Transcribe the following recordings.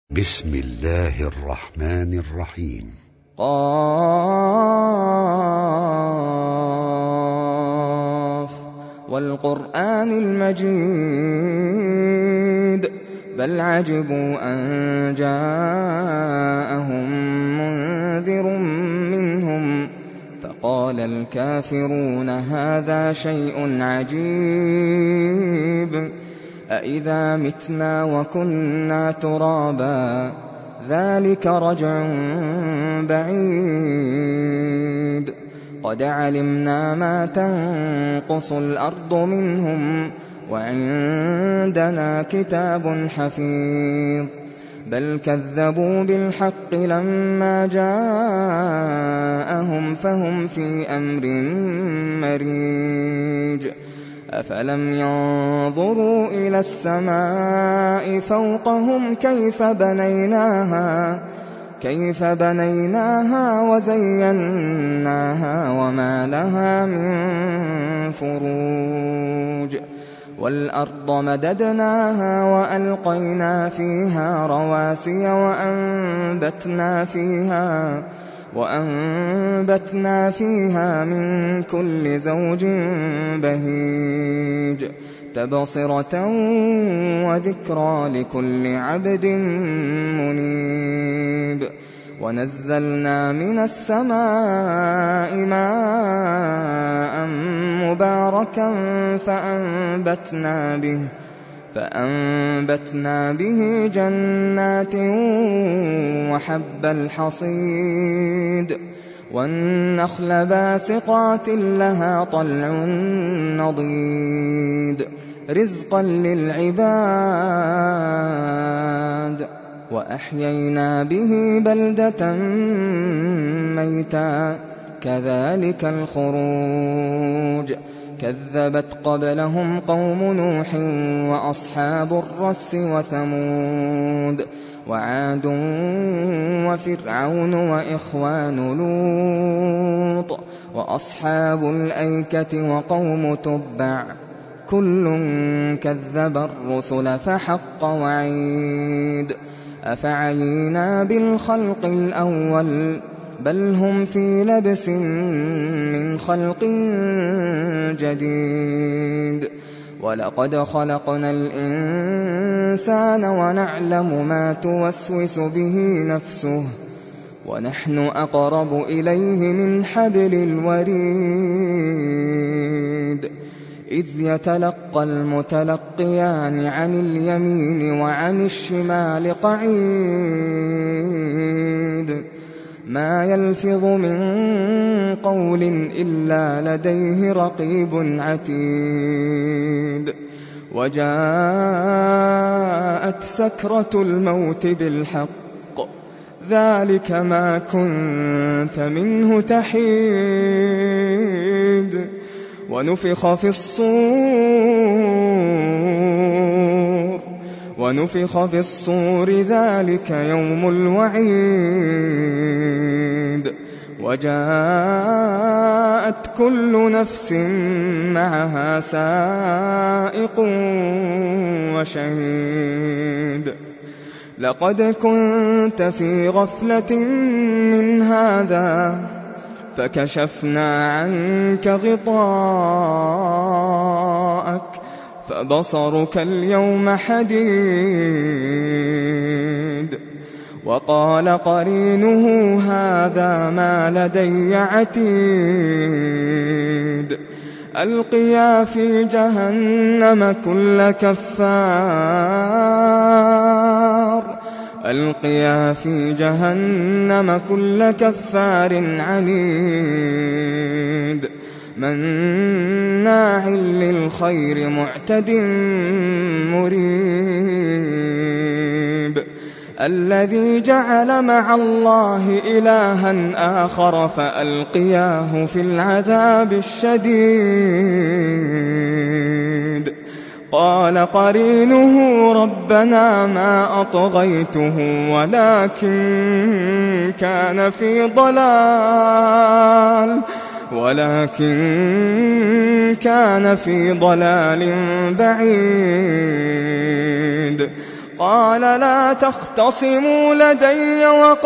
بسم الله الرحمن الرحيم. قاف والقرآن المجيد بل عجبوا أن جاءهم منذر منهم فقال الكافرون هذا شيء عجيب أإذا متنا وكنا ترابا ذلك رجع بعيد قد علمنا ما تنقص الأرض منهم وعندنا كتاب حفيظ بل كذبوا بالحق لما جاءهم فهم في أمر مريج أفلم ينظروا إلى السماء فوقهم كيف بنيناها وزيناها وما لها من فروج والأرض مددناها وألقينا فيها رواسي وأنبتنا فيها من كل زوج بهيج تبصرة وذكرى لكل عبد منيب ونزلنا من السماء ماء مباركا فأنبتنا به جنات وحب الحصيد والنخل باسقات لها طلع نضيد رزقا للعباد وأحيينا به بلدة ميتا كذلك الخروج كذبت قبلهم قوم نوح وأصحاب الرس وثمود وعاد وفرعون وإخوان لوط وأصحاب الأيكة وقوم تبع كل كذب الرسل فحق وعيد أفعينا بالخلق الأول بل هم في لبس من خلق جديد ولقد خلقنا الإنسان ونعلم ما توسوس به نفسه ونحن أقرب إليه من حبل الوريد إذ يتلقى المتلقيان عن اليمين وعن الشمال قعيد ما يلفظ من قول إلا لديه رقيب عتيد وجاءت سكرة الموت بالحق ذلك ما كنت منه تحيد ونفخ في الصور ذلك يوم الوعيد وجاءت كل نفس معها سائق وشهيد لقد كنت في غفلة من هذا فكشفنا عنك غطاءك فبصرك اليوم حديد وقال قرينه هذا ما لدي عتيد ألقيا في جهنم كل كفار عنيد مناع للخير معتد مريب الذي جعل مع الله إلها آخر فألقياه في العذاب الشديد قال قرينه ربنا ما أطغيته ولكن كان في ضلال بعيد قال لا تختصموا لدي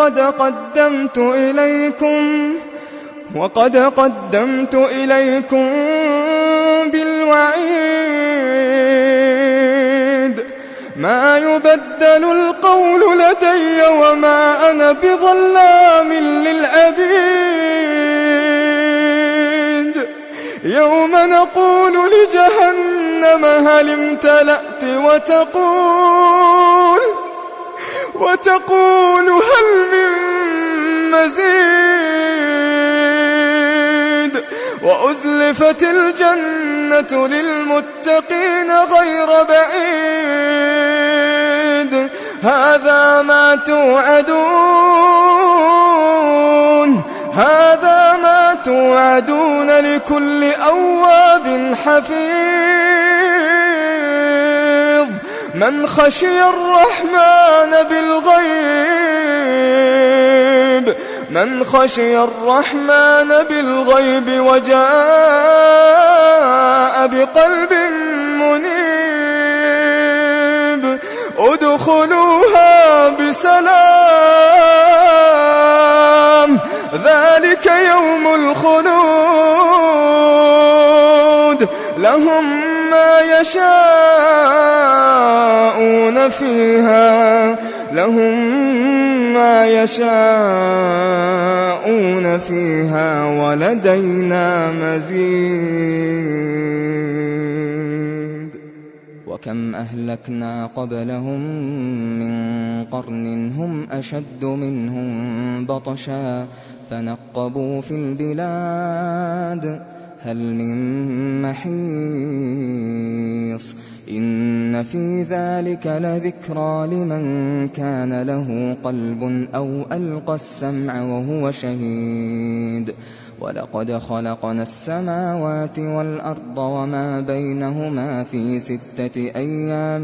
وقد قدمت إليكم بالوعيد ما يبدل القول لدي وما أنا بظلام للعبيد يوم نقول لجهنم هل امتلأت وتقول هل من مزيد وأزلفت الجنة للمتقين غير بعيد هذا ما توعدون لكل أواب حفيظ من خشي الرحمن بالغيب وجاء بقلب منيب ادخلوها بسلام ذلك يوم الخلود لهم ما يشاءون فيها ولدينا مزيد وكم أهلكنا قبلهم من قرن هم أشد منهم بطشا فنقبوا في البلاد هل من محيص إن في ذلك لذكرى لمن كان له قلب أو ألقى السمع وهو شهيد ولقد خلقنا السماوات والأرض وما بينهما في 6 أيام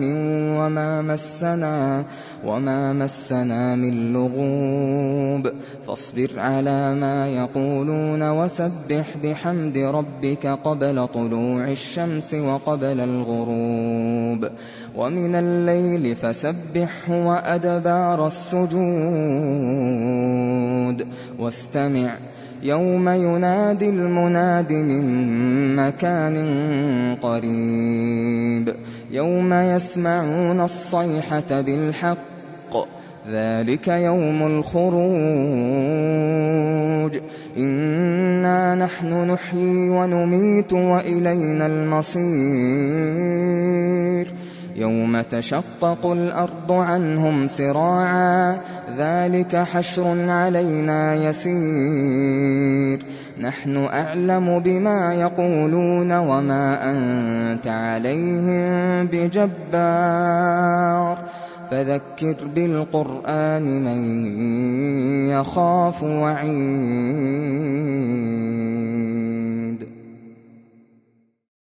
وما مسنا من لغوب فاصبر على ما يقولون وسبح بحمد ربك قبل طلوع الشمس وقبل الغروب ومن الليل فسبحه وأدبار السجود واستمع يوم ينادي المناد من مكان قريب يوم يسمعون الصيحة بالحق ذلك يوم الخروج إنا نحن نحيي ونميت وإلينا المصير يوم تشقق الأرض عنهم سراعا ذلك حشر علينا يسير نحن أعلم بما يقولون وما أنت عليهم بجبار فذكر بالقرآن من يخاف وعيد